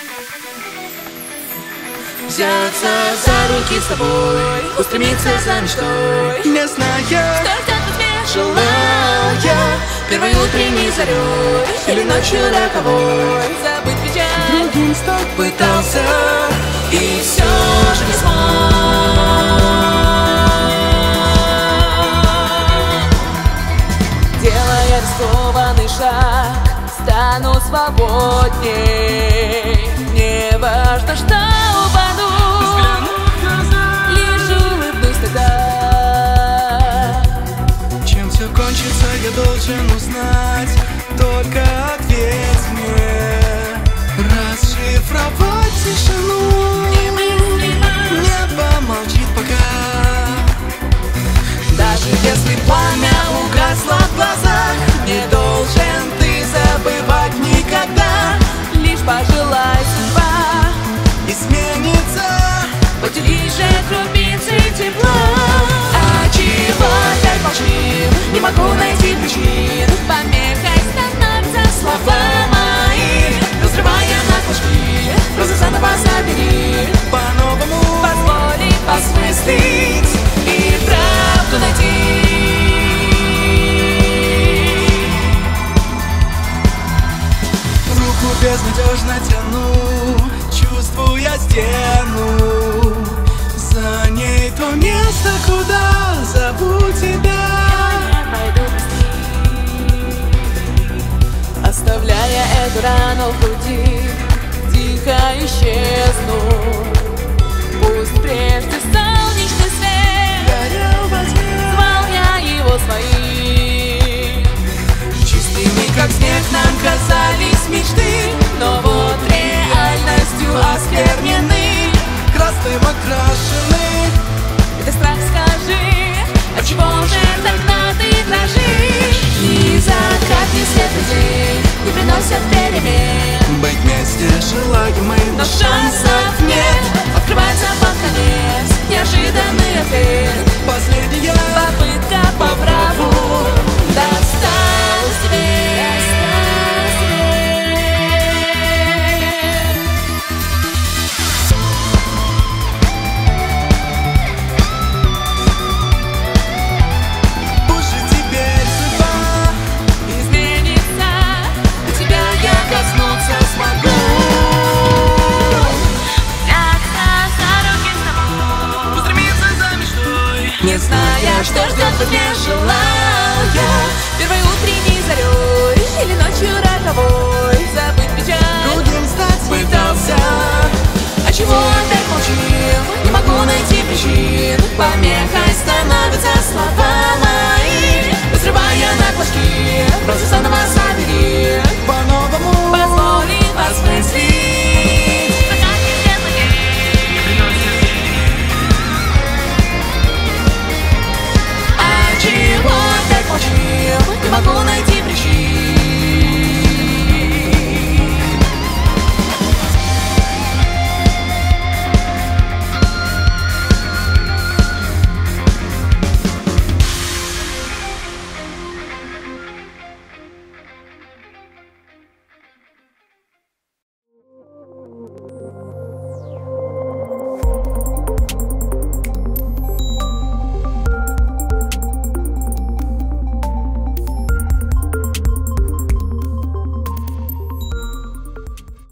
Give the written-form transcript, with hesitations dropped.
Взяться за руки с тобой, устремиться за мечтой, не зная, что ждет в ответ, желая первой утренней зарей или ночью роковой забыть печаль. другим стать Пытался и все же не смог. Делая рискованный шаг, стану свободней. Не важно, что упаду, лишь улыбнусь тогда. Чем все кончится, я должен узнать. Только ответь мне. Расшифровать тишину. Небо молчит пока. Даже если пламя угасло в глазах, не должен ты забывать никогда. Лишь пожелай судьба И сменится. поделись же крупицы тепла. А чего опять молчим? Не могу найти причин. Помехой становятся слова мои, разрывая на клочки. Просто заново забери, По-новому позволи осмыслить и правду найти. руку безнадежно тяну, чувствуя стену. За ней то место, куда зову тебя. Оставляя эту рану в груди, тихо исчезну. Пусть прежде солнечный свет Горел во тьме. звал я его своим. Чистыми, как снег, нам казались мечты, но вот реальностью осквернены. Красным окрашены. Это страх, скажи, отчего же тогда ты дрожишь? Ни закат, ни свет людей не приносят перемен. Быть вместе желаемы, Но шансов нет, открывается под конец неожиданный ответ. последняя Попытка по праву досталась тебе. Уже теперь судьба. Изменится, тебя я коснуться смогу. Взяться за руки с тобой, Устремиться за мечтой. не зная, что ждет от меня, желая первой утренней зарей или ночью роковой забыть печаль. Другим стать Пытался, а чего опять молчим? Не могу найти причин, помех